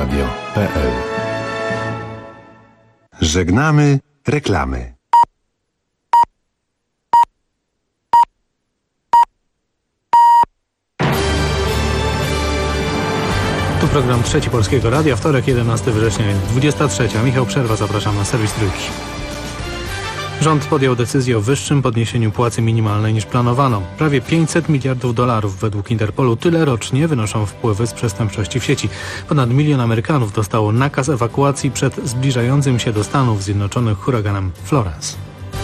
polskieradio.pl. Żegnamy reklamy. Tu program Trzeci Polskiego Radia, wtorek 11 września, 23. Michał Przerwa, zapraszam na serwis Trójki. Rząd podjął decyzję o wyższym podniesieniu płacy minimalnej niż planowano. Prawie $500 miliardów według Interpolu. Tyle rocznie wynoszą wpływy z przestępczości w sieci. Ponad 1 milion Amerykanów dostało nakaz ewakuacji przed zbliżającym się do Stanów Zjednoczonych huraganem Florence.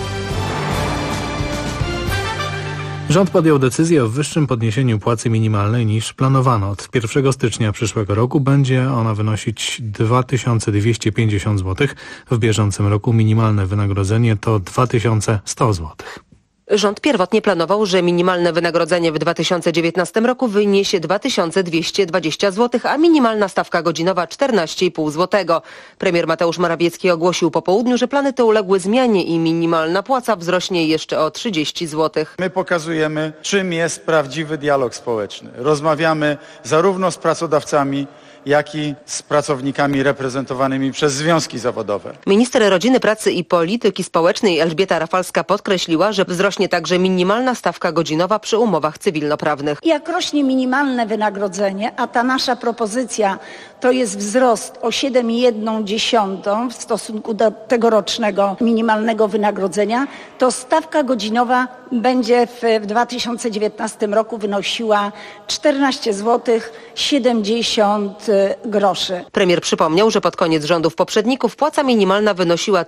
Rząd podjął decyzję o wyższym podniesieniu płacy minimalnej niż planowano. Od 1 stycznia przyszłego roku będzie ona wynosić 2250 zł. W bieżącym roku minimalne wynagrodzenie to 2100 zł. Rząd pierwotnie planował, że minimalne wynagrodzenie w 2019 roku wyniesie 2220 zł, a minimalna stawka godzinowa 14,5 zł. Premier Mateusz Morawiecki ogłosił po południu, że plany te uległy zmianie i minimalna płaca wzrośnie jeszcze o 30 zł. My pokazujemy, czym jest prawdziwy dialog społeczny. Rozmawiamy zarówno z pracodawcami, jak i z pracownikami reprezentowanymi przez związki zawodowe. Minister Rodziny, Pracy i Polityki Społecznej Elżbieta Rafalska podkreśliła, że wzrośnie także minimalna stawka godzinowa przy umowach cywilnoprawnych. Jak rośnie minimalne wynagrodzenie, a ta nasza propozycja to jest wzrost o 7,1 w stosunku do tegorocznego minimalnego wynagrodzenia, to stawka godzinowa będzie w 2019 roku wynosiła 14 zł 70 groszy. Premier przypomniał, że pod koniec rządów poprzedników płaca minimalna wynosiła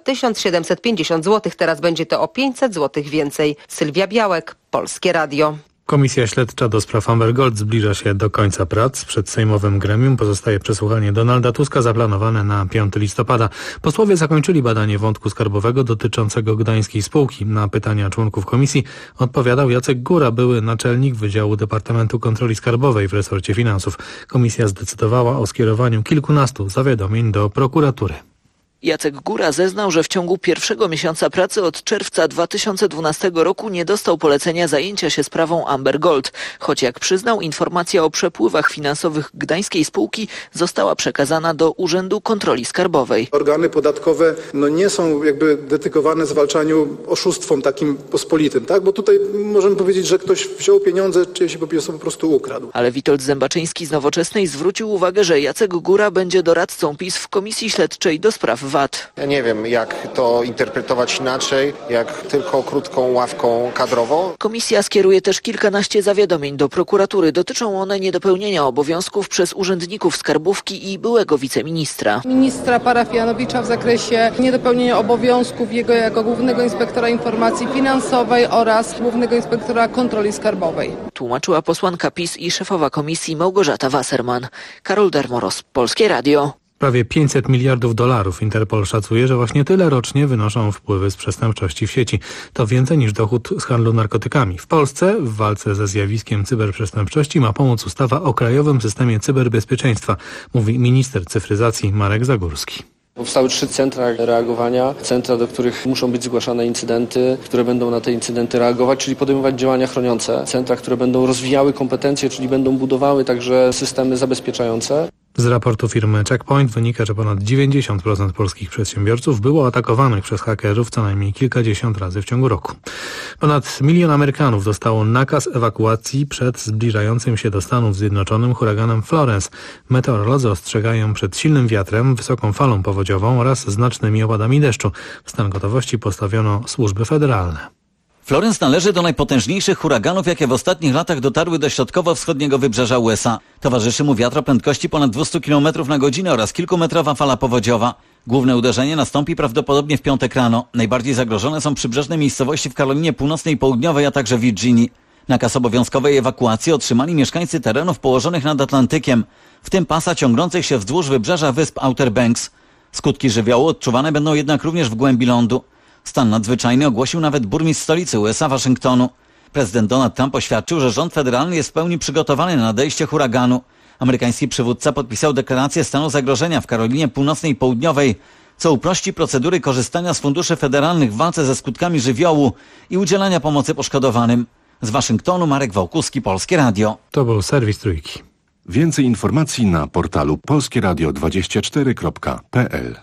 1750 zł, teraz będzie to o 500 zł więcej. Sylwia Białek, Polskie Radio. Komisja Śledcza do spraw Amber Gold zbliża się do końca prac. Przed sejmowym gremium pozostaje przesłuchanie Donalda Tuska zaplanowane na 5 listopada. Posłowie zakończyli badanie wątku skarbowego dotyczącego gdańskiej spółki. Na pytania członków komisji odpowiadał Jacek Góra, były naczelnik Wydziału Departamentu Kontroli Skarbowej w resorcie finansów. Komisja zdecydowała o skierowaniu kilkunastu zawiadomień do prokuratury. Jacek Góra zeznał, że w ciągu pierwszego miesiąca pracy od czerwca 2012 roku nie dostał polecenia zajęcia się sprawą Amber Gold, choć jak przyznał, informacja o przepływach finansowych gdańskiej spółki została przekazana do Urzędu Kontroli Skarbowej. Organy podatkowe nie są jakby dedykowane zwalczaniu oszustwom takim pospolitym, tak? Bo tutaj możemy powiedzieć, że ktoś wziął pieniądze, czy się po prostu ukradł. Ale Witold Zębaczyński z Nowoczesnej zwrócił uwagę, że Jacek Góra będzie doradcą PiS w Komisji Śledczej do spraw VAT. Ja nie wiem, jak to interpretować inaczej, jak tylko krótką ławką kadrową. Komisja skieruje też kilkanaście zawiadomień do prokuratury. Dotyczą one niedopełnienia obowiązków przez urzędników skarbówki i byłego wiceministra. Ministra Parafianowicza w zakresie niedopełnienia obowiązków jego jako głównego inspektora informacji finansowej oraz głównego inspektora kontroli skarbowej. Tłumaczyła posłanka PiS i szefowa komisji Małgorzata Wasserman. Karol Dermoros, Polskie Radio. Prawie $500 miliardów. Interpol szacuje, że właśnie tyle rocznie wynoszą wpływy z przestępczości w sieci. To więcej niż dochód z handlu narkotykami. W Polsce w walce ze zjawiskiem cyberprzestępczości ma pomóc ustawa o Krajowym Systemie Cyberbezpieczeństwa, mówi minister cyfryzacji Marek Zagórski. Powstały 3 centra reagowania, centra, do których muszą być zgłaszane incydenty, które będą na te incydenty reagować, czyli podejmować działania chroniące. Centra, które będą rozwijały kompetencje, czyli będą budowały także systemy zabezpieczające. Z raportu firmy Checkpoint wynika, że ponad 90% polskich przedsiębiorców było atakowanych przez hakerów co najmniej kilkadziesiąt razy w ciągu roku. Ponad 1 milion Amerykanów dostało nakaz ewakuacji przed zbliżającym się do Stanów Zjednoczonych huraganem Florence. Meteorolodzy ostrzegają przed silnym wiatrem, wysoką falą powodziową oraz znacznymi opadami deszczu. W stan gotowości postawiono służby federalne. Florence należy do najpotężniejszych huraganów, jakie w ostatnich latach dotarły do środkowo-wschodniego wybrzeża USA. Towarzyszy mu wiatr o prędkości ponad 200 km na godzinę oraz kilkumetrowa fala powodziowa. Główne uderzenie nastąpi prawdopodobnie w piątek rano. Najbardziej zagrożone są przybrzeżne miejscowości w Karolinie Północnej i Południowej, a także w Virginii. Nakaz obowiązkowej ewakuacji otrzymali mieszkańcy terenów położonych nad Atlantykiem, w tym pasa ciągnących się wzdłuż wybrzeża wysp Outer Banks. Skutki żywiołu odczuwane będą jednak również w głębi lądu. Stan nadzwyczajny ogłosił nawet burmistrz stolicy USA, Waszyngtonu. Prezydent Donald Trump oświadczył, że rząd federalny jest w pełni przygotowany na nadejście huraganu. Amerykański przywódca podpisał deklarację stanu zagrożenia w Karolinie Północnej i Południowej, co uprości procedury korzystania z funduszy federalnych w walce ze skutkami żywiołu i udzielania pomocy poszkodowanym. Z Waszyngtonu Marek Wałkuski, Polskie Radio. To był serwis Trójki. Więcej informacji na portalu polskieradio24.pl.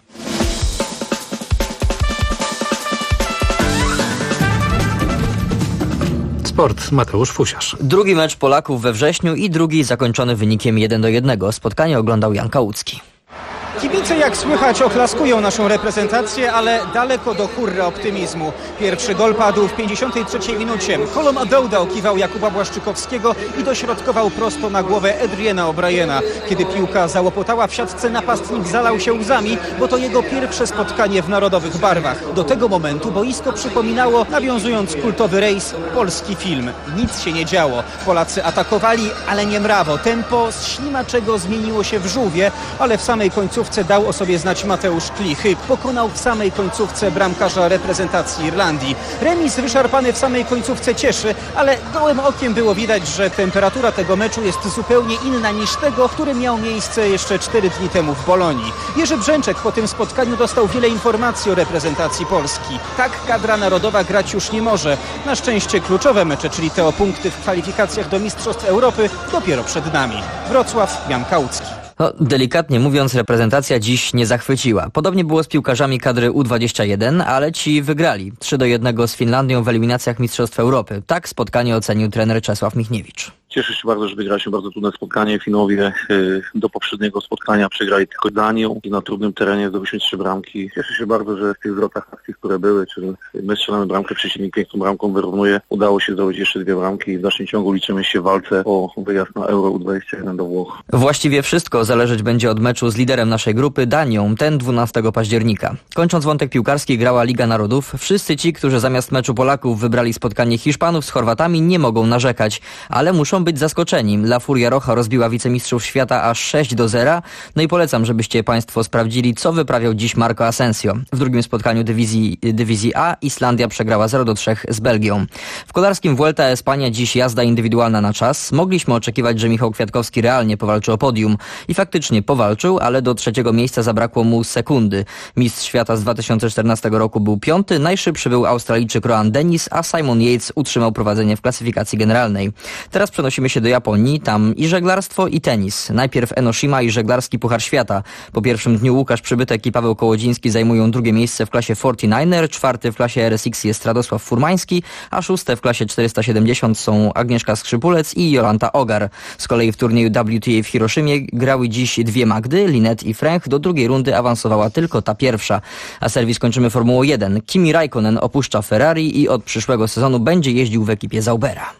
Sport, Mateusz Fusiarz. Drugi mecz Polaków we wrześniu i drugi zakończony wynikiem 1-1. Spotkanie oglądał Jan Kałucki. Kibice, jak słychać, oklaskują naszą reprezentację, ale daleko do hurra optymizmu. Pierwszy gol padł w 53 minucie. Kolom Adouda okiwał Jakuba Błaszczykowskiego i dośrodkował prosto na głowę Adriana O'Briena. Kiedy piłka załopotała w siatce, napastnik zalał się łzami, bo to jego pierwsze spotkanie w narodowych barwach. Do tego momentu boisko przypominało, nawiązując kultowy rejs, polski film. Nic się nie działo. Polacy atakowali, ale nie mrawo. Tempo z ślimaczego zmieniło się w żółwie, ale w samej końcówce dał o sobie znać Mateusz Klich. Pokonał w samej końcówce bramkarza reprezentacji Irlandii. Remis wyszarpany w samej końcówce cieszy, ale gołym okiem było widać, że temperatura tego meczu jest zupełnie inna niż tego, który miał miejsce jeszcze 4 dni temu w Bolonii. Jerzy Brzęczek po tym spotkaniu dostał wiele informacji o reprezentacji Polski. Tak kadra narodowa grać już nie może. Na szczęście kluczowe mecze, czyli te o punkty w kwalifikacjach do Mistrzostw Europy, dopiero przed nami. Wrocław, Jan Kałucki. Delikatnie mówiąc, reprezentacja dziś nie zachwyciła. Podobnie było z piłkarzami kadry U21, ale ci wygrali 3-1 z Finlandią w eliminacjach Mistrzostw Europy. Tak spotkanie ocenił trener Czesław Michniewicz. Cieszę się bardzo, że wygraliśmy bardzo trudne spotkanie. Finowie do poprzedniego spotkania przegrali tylko Danią i na trudnym terenie zdobyliśmy 3 bramki. Cieszę się bardzo, że w tych zwrotach akcji, które były, czyli my strzelamy bramkę, przeciwnik piękną bramką wyrównuje, udało się zdobyć jeszcze 2 bramki i w dalszym ciągu liczymy się w walce o wyjazd na Euro U21 do Włoch. Właściwie wszystko zależeć będzie od meczu z liderem naszej grupy, Danią, ten 12 października. Kończąc wątek piłkarski, grała Liga Narodów. Wszyscy ci, którzy zamiast meczu Polaków wybrali spotkanie Hiszpanów z Chorwatami, nie mogą narzekać, ale muszą być zaskoczeni. La Furia Roja rozbiła wicemistrzów świata aż 6-0. No i polecam, żebyście Państwo sprawdzili, co wyprawiał dziś Marco Asensio. W drugim spotkaniu dywizji A Islandia przegrała 0-3 z Belgią. W kolarskim Vuelta a España dziś jazda indywidualna na czas. Mogliśmy oczekiwać, że Michał Kwiatkowski realnie powalczy o podium. I faktycznie powalczył, ale do 3. miejsca zabrakło mu sekundy. Mistrz świata z 2014 roku był 5., najszybszy był Australijczyk Rohan Dennis, a Simon Yates utrzymał prowadzenie w klasyfikacji generalnej. Teraz przenosimy się do Japonii, tam i żeglarstwo, i tenis. Najpierw Enoshima i żeglarski Puchar Świata. Po pierwszym dniu Łukasz Przybytek i Paweł Kołodziński zajmują 2. miejsce w klasie 49er, 4. w klasie RSX jest Radosław Furmański, a 6. w klasie 470 są Agnieszka Skrzypulec i Jolanta Ogar. Z kolei w turnieju WTA w Hiroshimie grały dziś 2 Magdy, Linet i Fręch. Do drugiej rundy awansowała tylko ta pierwsza. A serwis kończymy Formułą 1. Kimi Raikkonen opuszcza Ferrari i od przyszłego sezonu będzie jeździł w ekipie Zaubera.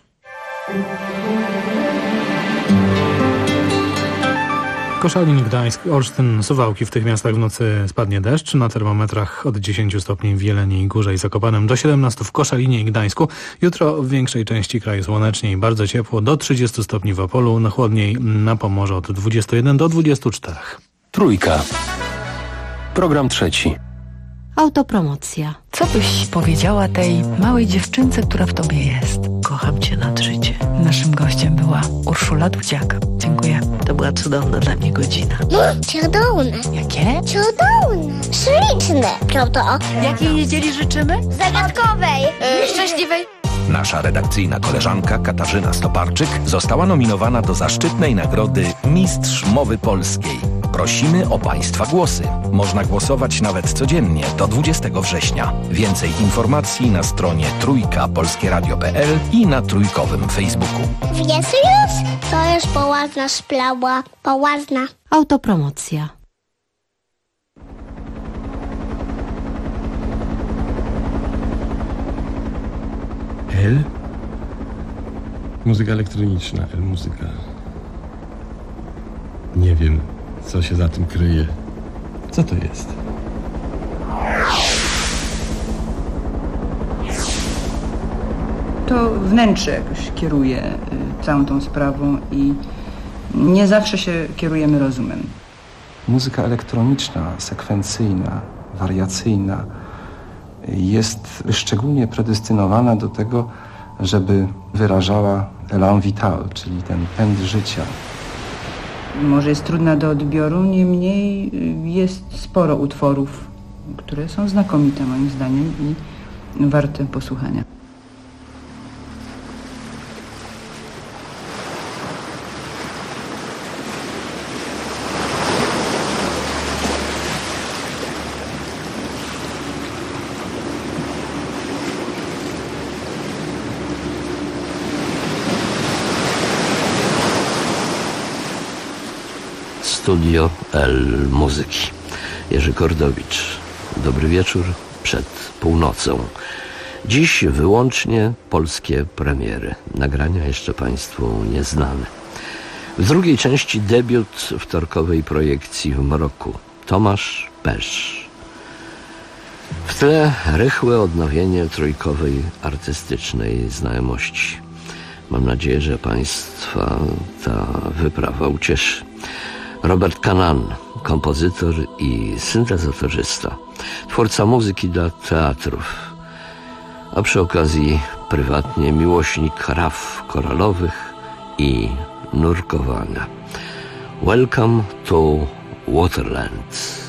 Koszalin, Gdańsk, Olsztyn, Suwałki. W tych miastach w nocy spadnie deszcz. Na termometrach od 10 stopni w Jeleniej Górze i Zakopanem do 17 w Koszalinie i Gdańsku. Jutro w większej części kraju słonecznie i bardzo ciepło, do 30 stopni w Opolu, na chłodniej na Pomorzu od 21 do 24. Trójka. Program trzeci. Autopromocja. Co byś powiedziała tej małej dziewczynce, która w tobie jest? Kocham cię nad życie. Naszym gościem była Urszula Dudziak. Dziękuję. To była cudowna dla mnie godzina. Cudowne. Jakie? Cudowne. Śliczne. Prawda? Jakiej niedzieli życzymy? Zagadkowej. Szczęśliwej. Nasza redakcyjna koleżanka Katarzyna Stoparczyk została nominowana do zaszczytnej nagrody Mistrz Mowy Polskiej. Prosimy o Państwa głosy. Można głosować nawet codziennie do 20 września. Więcej informacji na stronie trójkapolskieradio.pl i na trójkowym Facebooku. Wiesz już? To już poważna sprawa. Poważna. Autopromocja. L? Muzyka elektroniczna, L-muzyka. Nie wiem, co się za tym kryje. Co to jest? To wnętrze jakoś kieruje całą tą sprawą i nie zawsze się kierujemy rozumem. Muzyka elektroniczna, sekwencyjna, wariacyjna jest szczególnie predestynowana do tego, żeby wyrażała élan vital, czyli ten pęd życia. Może jest trudna do odbioru, niemniej jest sporo utworów, które są znakomite moim zdaniem i warte posłuchania. Studio L Muzyki. Jerzy Kordowicz. Dobry wieczór przed północą. Dziś wyłącznie polskie premiery. Nagrania jeszcze Państwu nieznane. W drugiej części debiut wtorkowej projekcji w Mroku. Tomasz Pesz. W tle rychłe odnowienie trójkowej artystycznej znajomości. Mam nadzieję, że Państwa ta wyprawa ucieszy. Robert Kanan, kompozytor i syntezatorzysta, twórca muzyki dla teatrów, a przy okazji prywatnie miłośnik raf koralowych i nurkowania. Welcome to Waterland.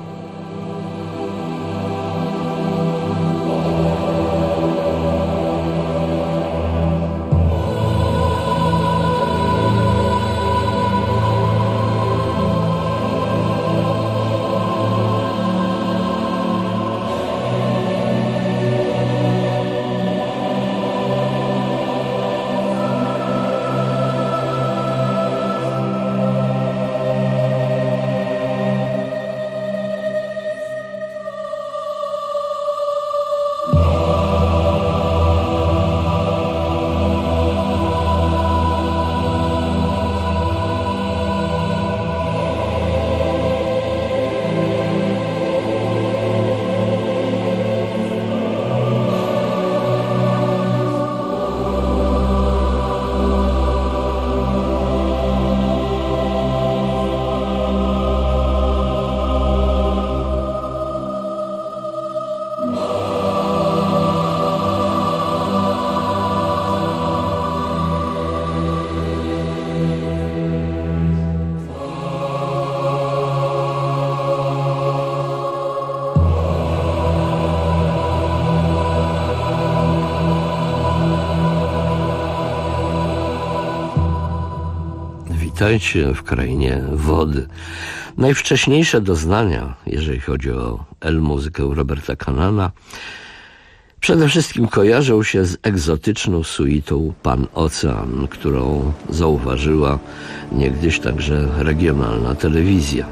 Witajcie w krainie wody. Najwcześniejsze doznania, jeżeli chodzi o muzykę Roberta Kanana, przede wszystkim kojarzą się z egzotyczną suitą Pan Ocean, którą zauważyła niegdyś także regionalna telewizja.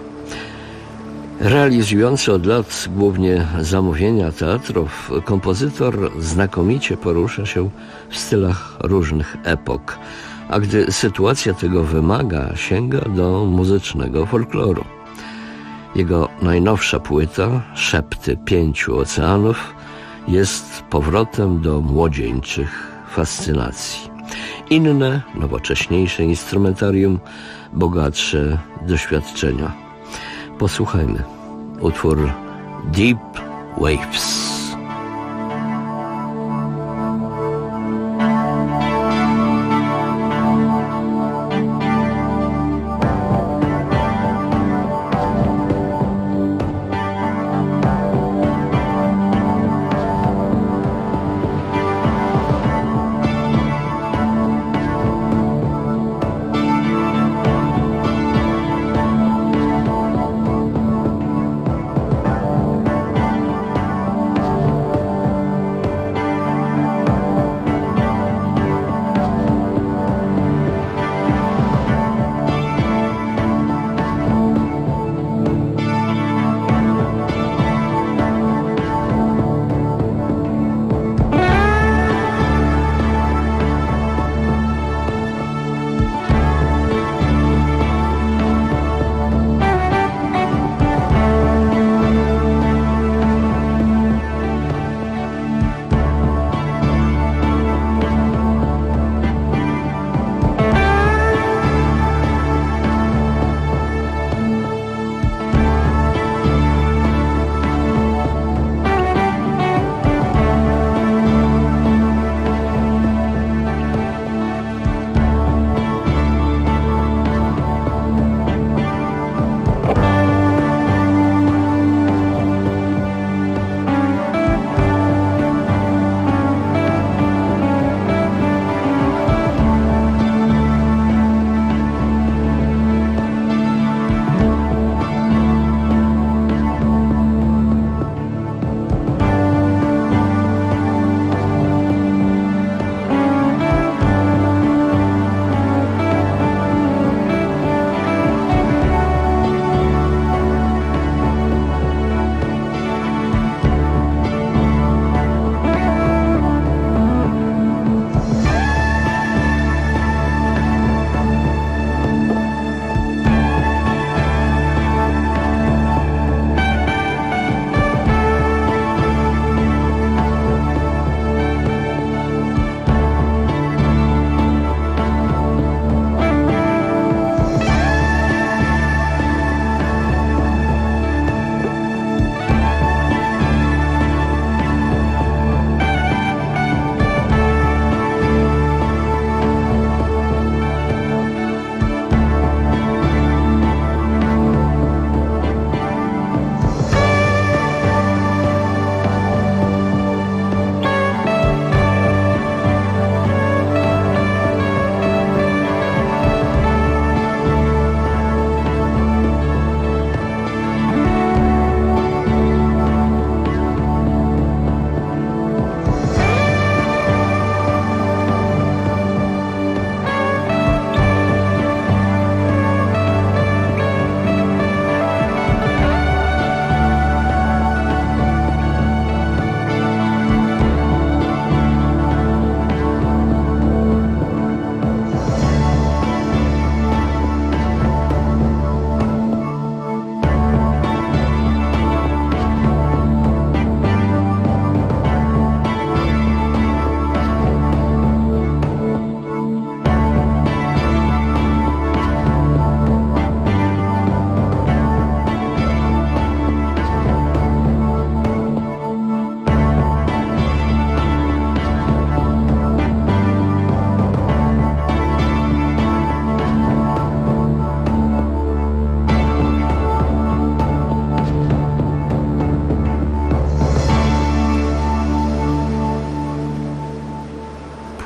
Realizujący od lat głównie zamówienia teatrów, kompozytor znakomicie porusza się w stylach różnych epok, a gdy sytuacja tego wymaga, sięga do muzycznego folkloru. Jego najnowsza płyta, Szepty 5 oceanów, jest powrotem do młodzieńczych fascynacji. Inne, nowocześniejsze instrumentarium, bogatsze doświadczenia. Posłuchajmy. Utwór Deep Waves.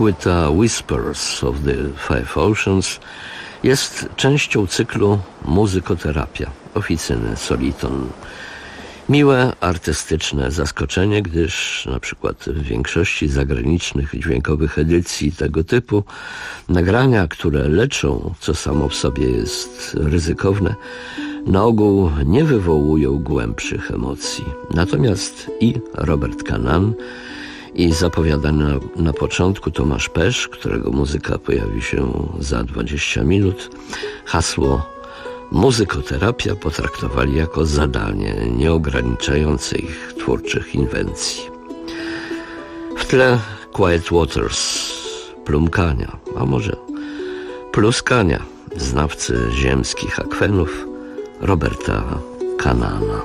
Płyta Whispers of the Five Oceans jest częścią cyklu Muzykoterapia, oficyny Soliton. Miłe, artystyczne zaskoczenie, gdyż na przykład w większości zagranicznych dźwiękowych edycji tego typu nagrania, które leczą, co samo w sobie jest ryzykowne, na ogół nie wywołują głębszych emocji. Natomiast i Robert Kanan, i zapowiadany na początku Tomasz Pesz, którego muzyka pojawi się za 20 minut, hasło muzykoterapia potraktowali jako zadanie nieograniczające ich twórczych inwencji. W tle Quiet Waters, plumkania, a może pluskania znawcy ziemskich akwenów Roberta Kanana.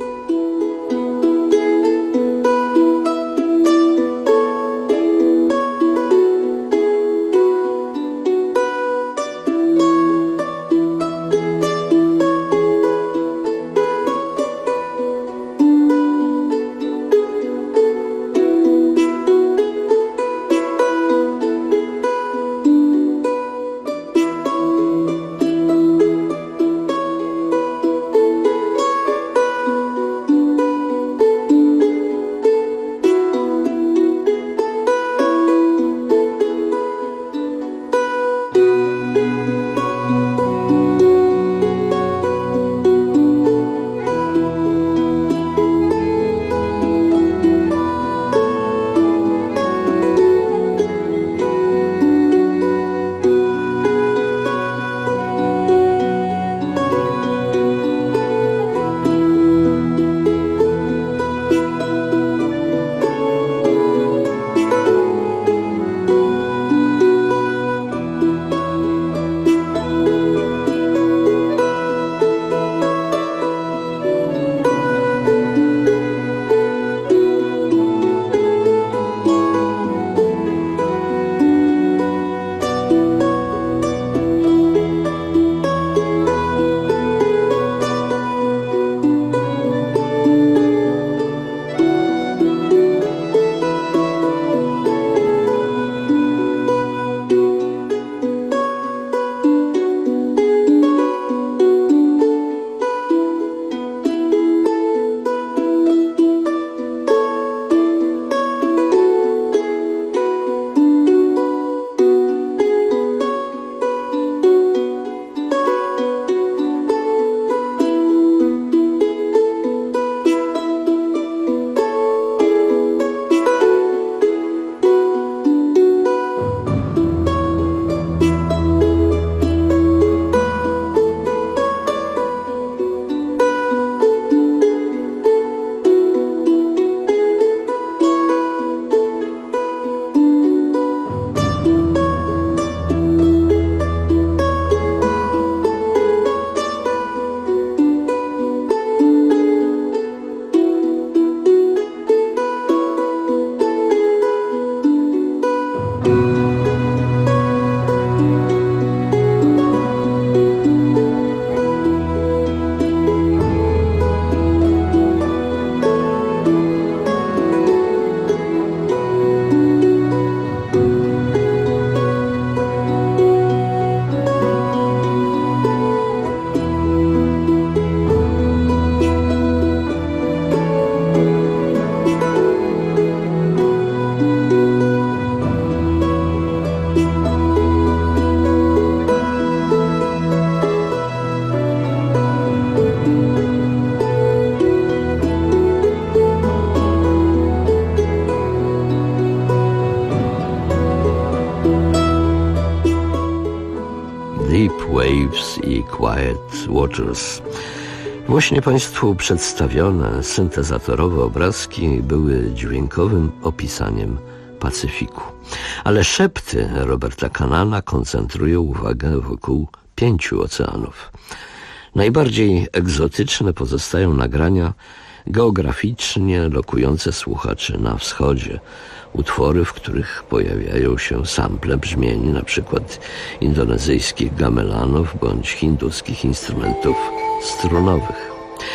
Waves i Quiet Waters. Właśnie Państwu przedstawione syntezatorowe obrazki były dźwiękowym opisaniem Pacyfiku. Ale szepty Roberta Kanana koncentrują uwagę wokół 5 oceanów. Najbardziej egzotyczne pozostają nagrania geograficznie lokujące słuchaczy na wschodzie. Utwory, w których pojawiają się sample brzmień, na przykład indonezyjskich gamelanów bądź hinduskich instrumentów strunowych.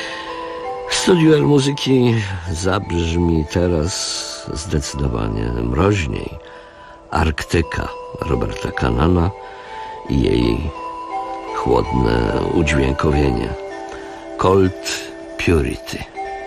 W studiu El Muzyki zabrzmi teraz zdecydowanie mroźniej, Arktyka Roberta Kanana i jej chłodne udźwiękowienie. Cold Purity.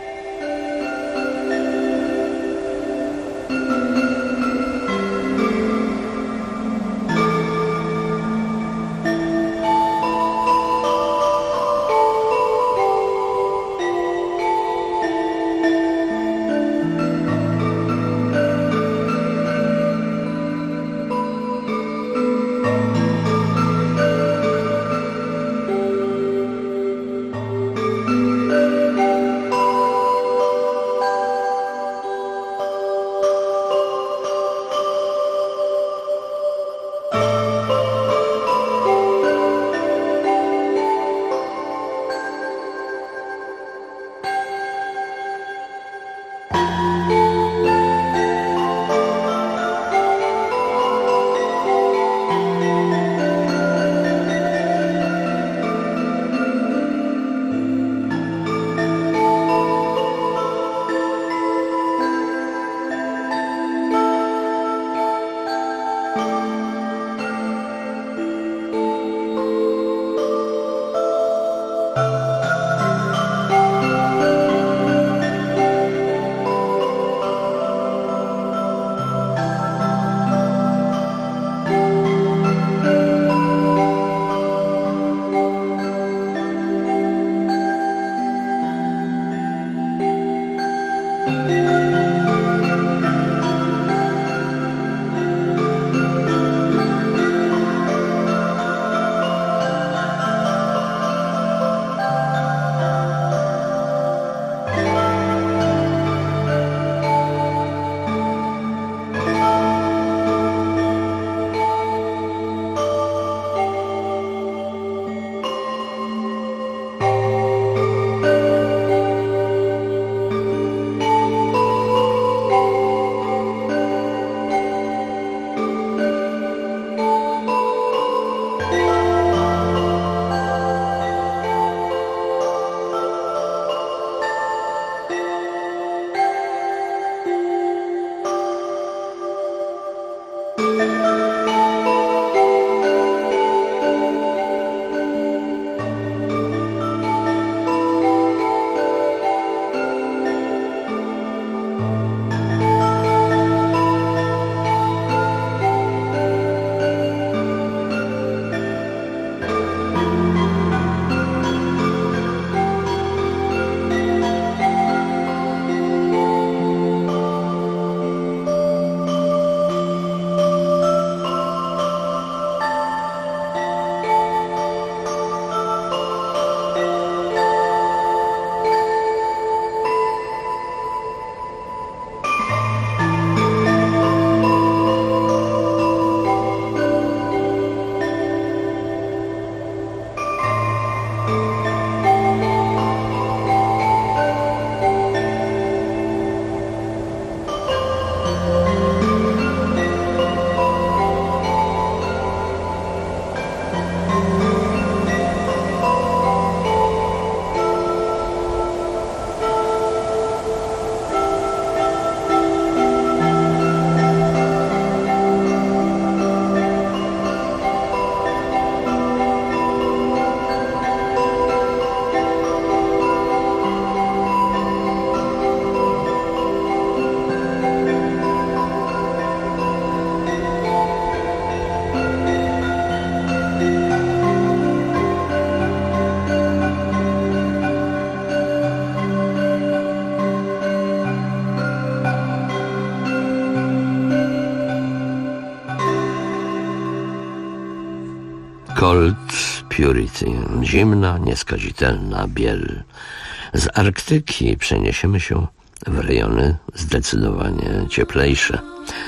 Cold Purity, zimna, nieskazitelna biel. Z Arktyki przeniesiemy się w rejony zdecydowanie cieplejsze.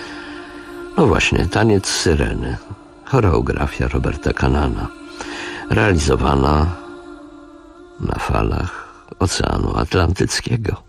No właśnie, taniec syreny, choreografia Roberta Kanana, realizowana na falach Oceanu Atlantyckiego.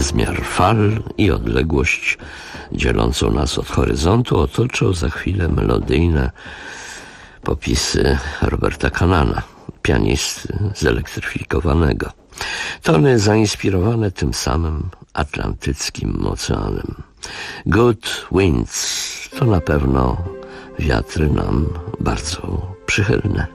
Bezmiar fal i odległość dzielącą nas od horyzontu otoczą za chwilę melodyjne popisy Roberta Canana, pianisty zelektryfikowanego. Tony zainspirowane tym samym Atlantyckim Oceanem. Good winds to na pewno wiatry nam bardzo przychylne.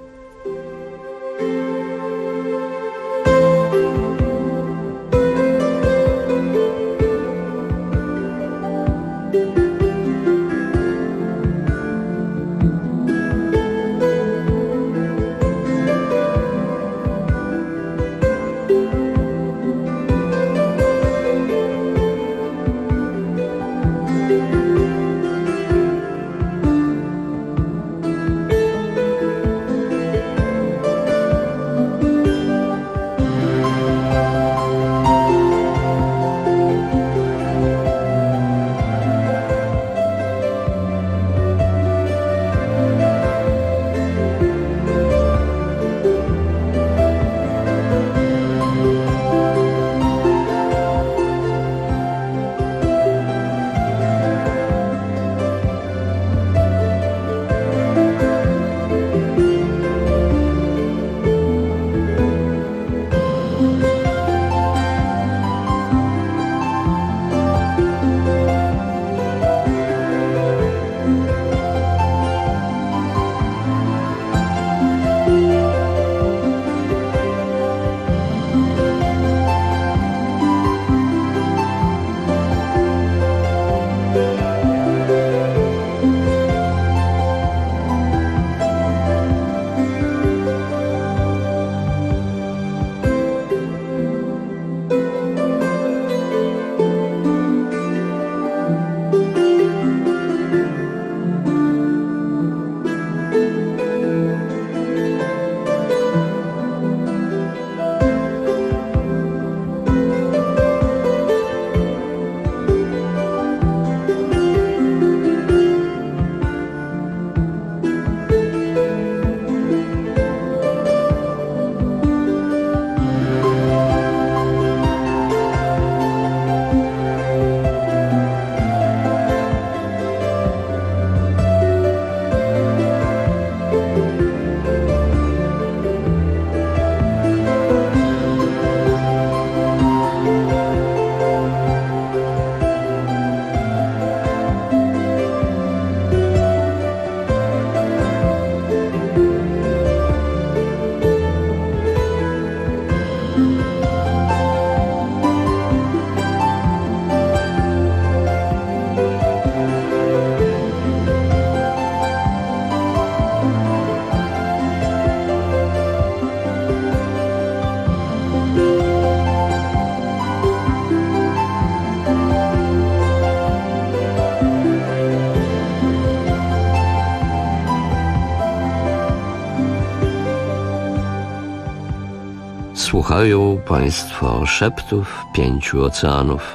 Słuchają Państwo szeptów 5 oceanów,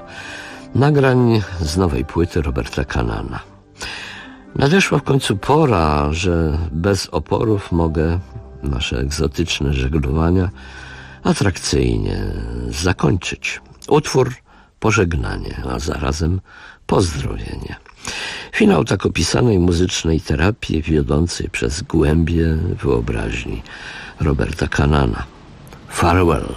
nagrań z nowej płyty Roberta Canana. Nadeszła w końcu pora, że bez oporów mogę nasze egzotyczne żeglowania atrakcyjnie zakończyć. Utwór pożegnanie, a zarazem pozdrowienie. Finał tak opisanej muzycznej terapii wiodącej przez głębie wyobraźni Roberta Canana. Farewell.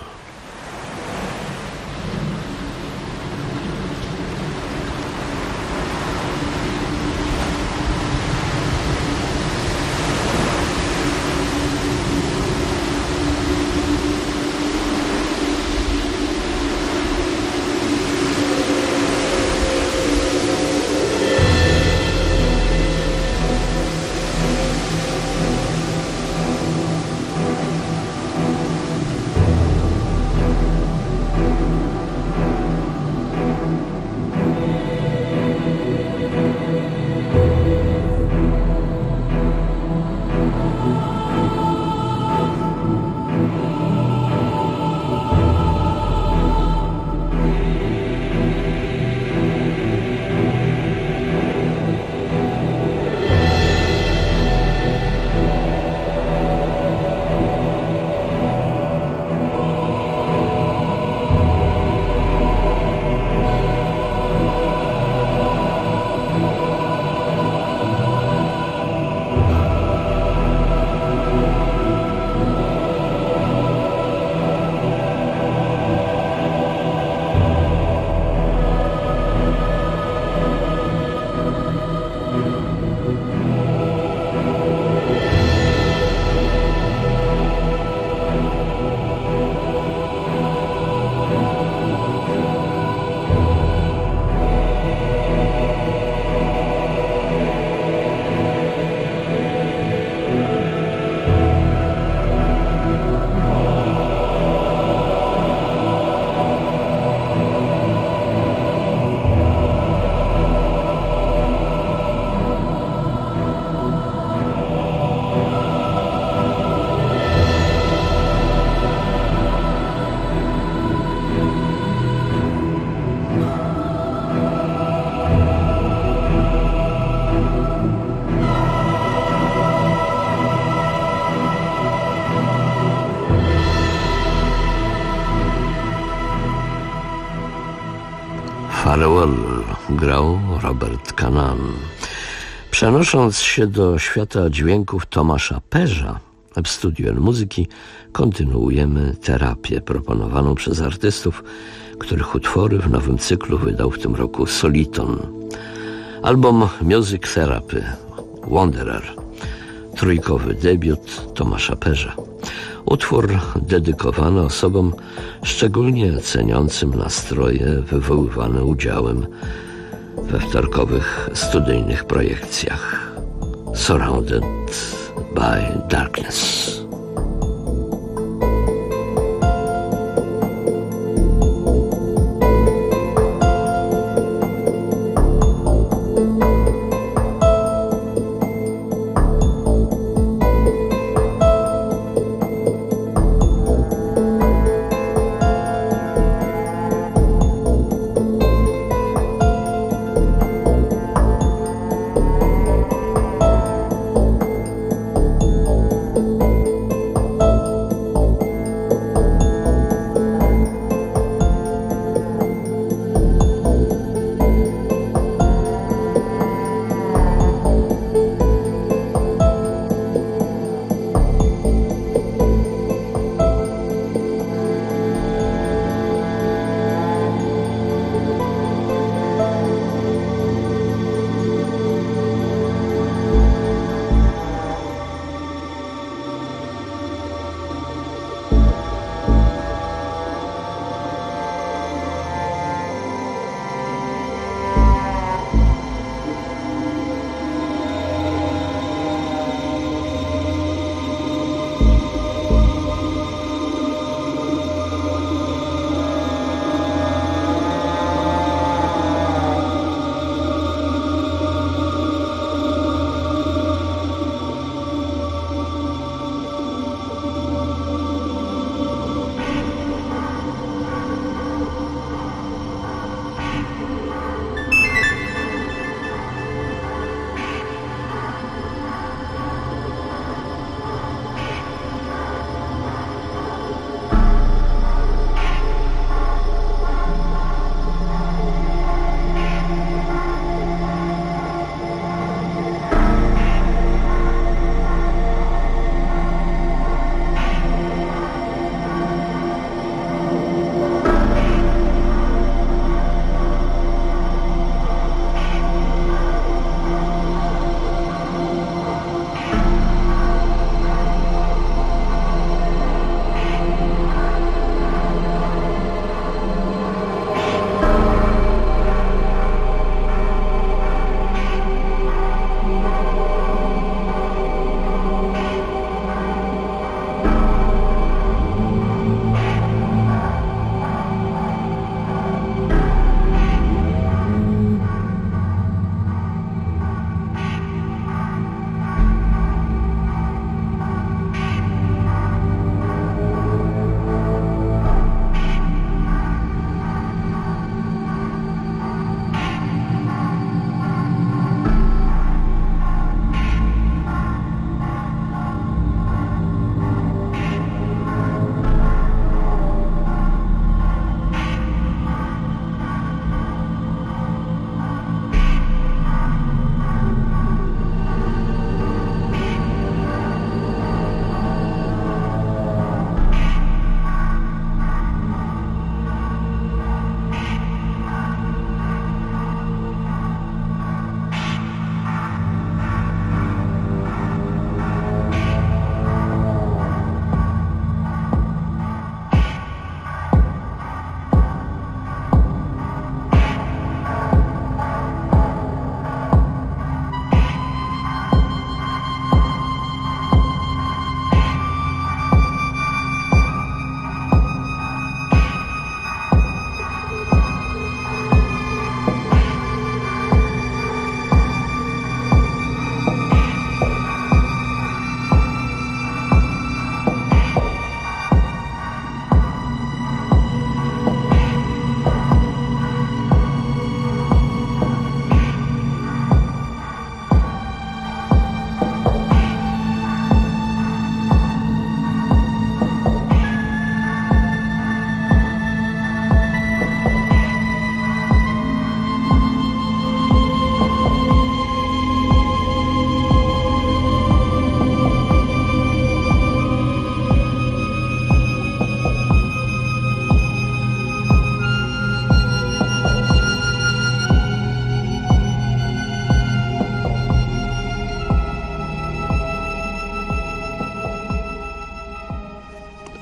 Farewell grał Robert Kanan. Przenosząc się do świata dźwięków Tomasza Perza, w studiu Muzyki kontynuujemy terapię proponowaną przez artystów, których utwory w nowym cyklu wydał w tym roku Soliton. Album Music Therapy Wanderer, trójkowy debiut Tomasza Perza. Utwór dedykowany osobom szczególnie ceniącym nastroje wywoływane udziałem we wtorkowych studyjnych projekcjach. Surrounded by Darkness.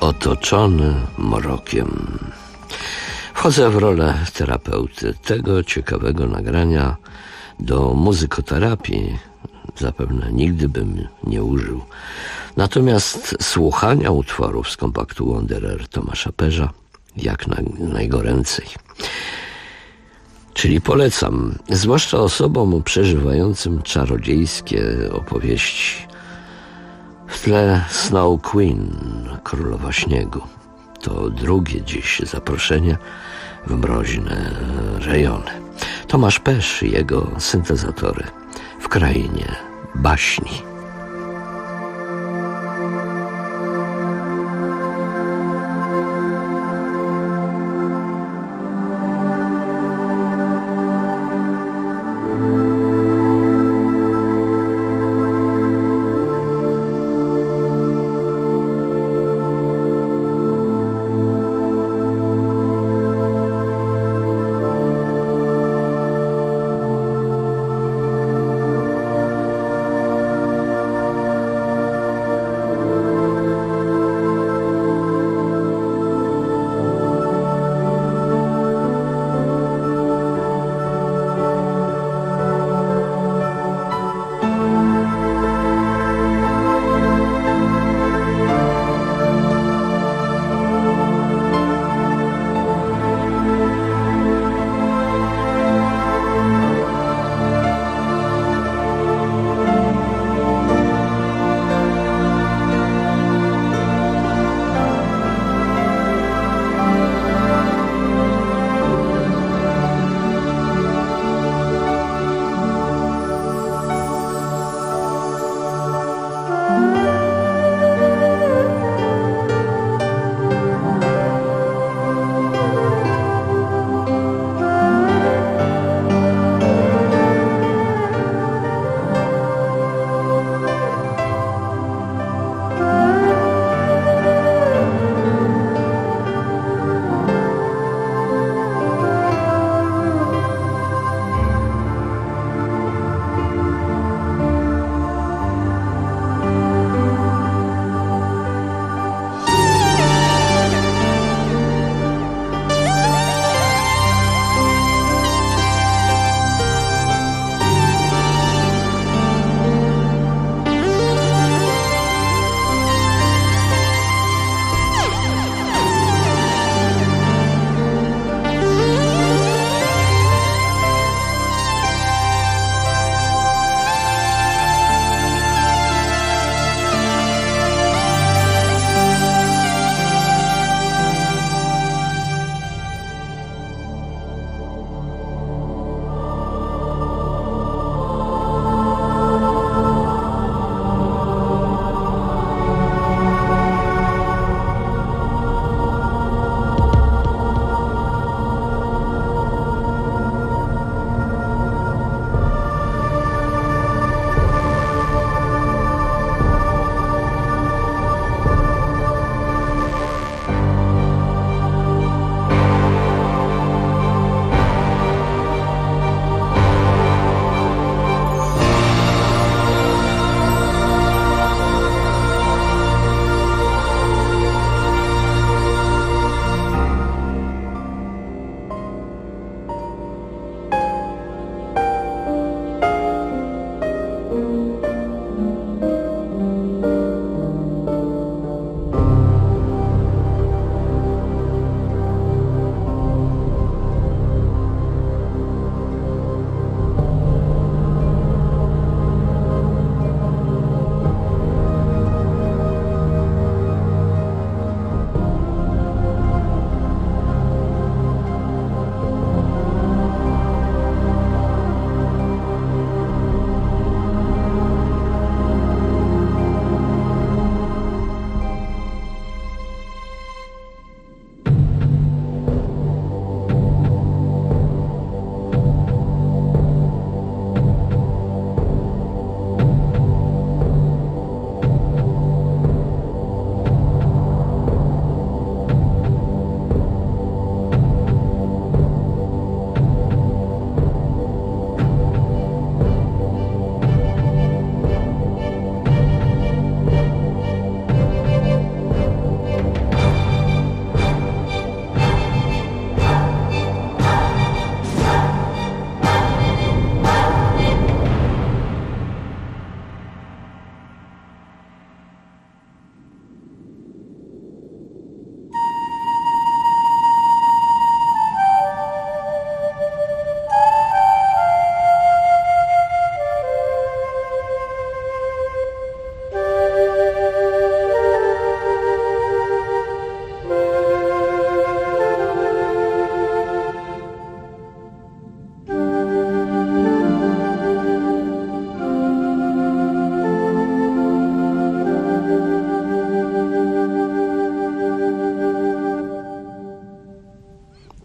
otoczony mrokiem. Wchodzę w rolę terapeuty. Tego ciekawego nagrania do muzykoterapii zapewne nigdy bym nie użył. Natomiast słuchania utworów z kompaktu Wanderer Tomasza Perza jak najgoręcej. Czyli polecam, zwłaszcza osobom przeżywającym czarodziejskie opowieści. W tle Snow Queen, Królowa Śniegu. To drugie dziś zaproszenie w mroźne rejony. Tomasz Perz i jego syntezatory w krainie baśni.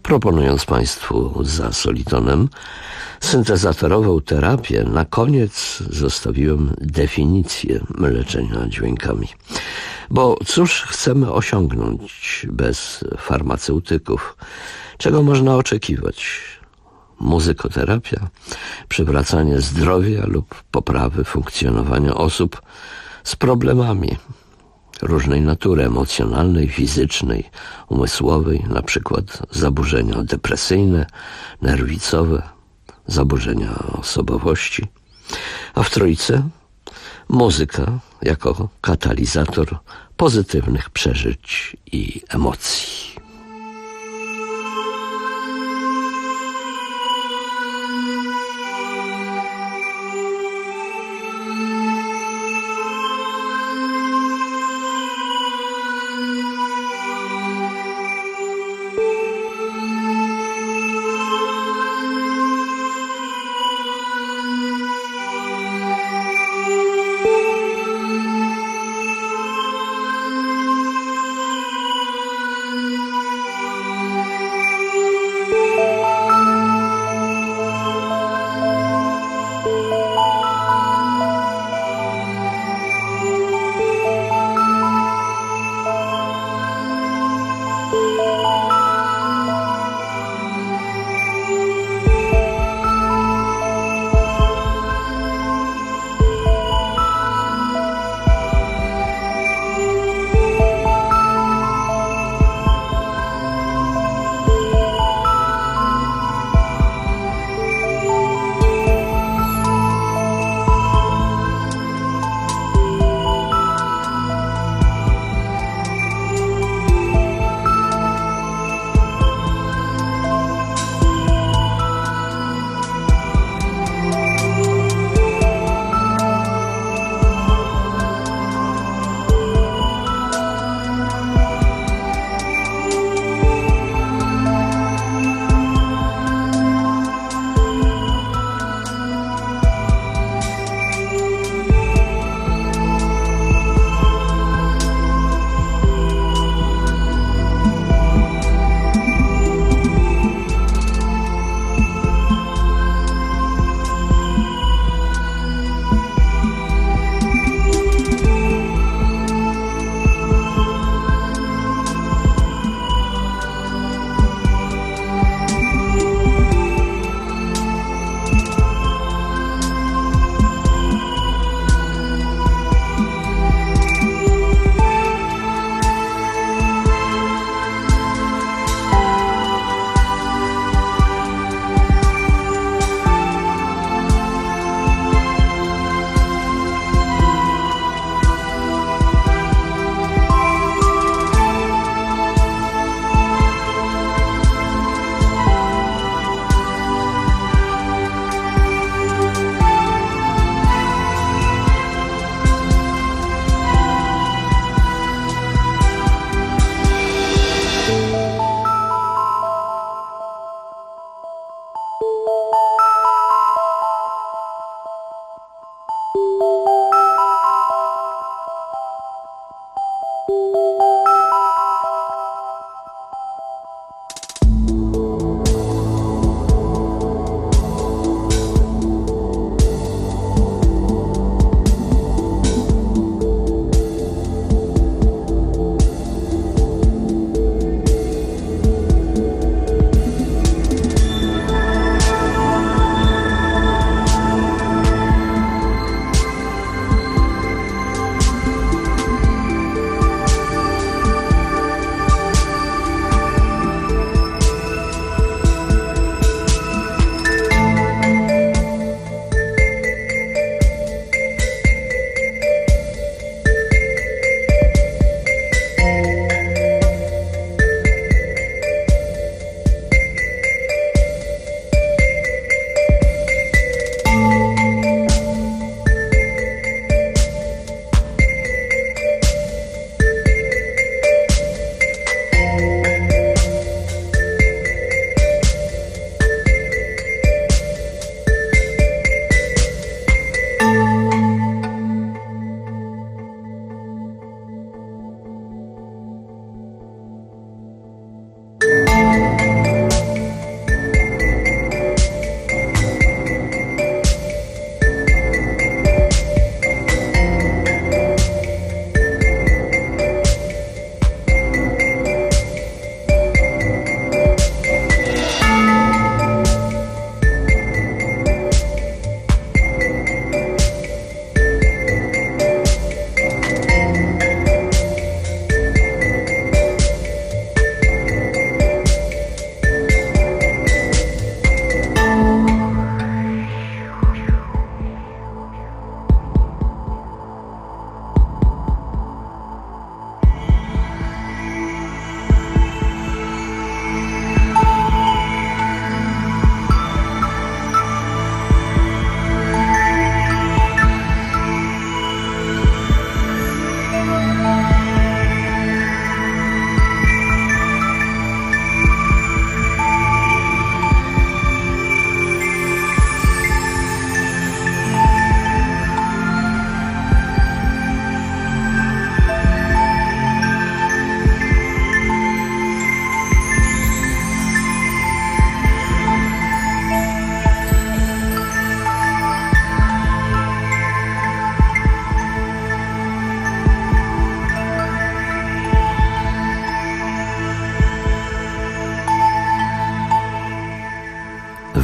proponując Państwu za solitonem syntezatorową terapię, na koniec zostawiłem definicję leczenia dźwiękami. Bo cóż chcemy osiągnąć bez farmaceutyków? Czego można oczekiwać? Muzykoterapia, przywracanie zdrowia lub poprawy funkcjonowania osób z problemami różnej natury emocjonalnej, fizycznej, umysłowej, na przykład zaburzenia depresyjne, nerwicowe, zaburzenia osobowości. A w trójce muzyka jako katalizator pozytywnych przeżyć i emocji.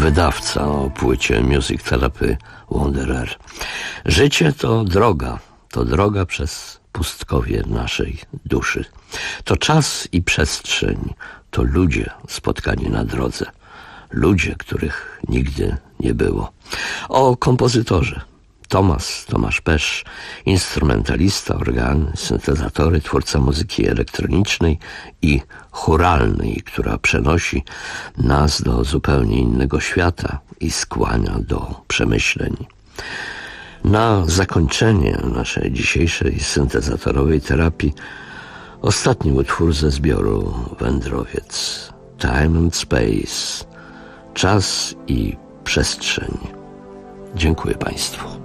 wydawca o płycie Music Therapy Wanderer. Życie to droga przez pustkowie naszej duszy. To czas i przestrzeń, to ludzie spotkani na drodze. Ludzie, których nigdy nie było. O kompozytorze. Tomasz Pesz, instrumentalista, organy, syntezatory, twórca muzyki elektronicznej i chóralnej, która przenosi nas do zupełnie innego świata i skłania do przemyśleń. Na zakończenie naszej dzisiejszej syntezatorowej terapii ostatni utwór ze zbioru Wędrowiec. Time and Space. Czas i przestrzeń. Dziękuję Państwu.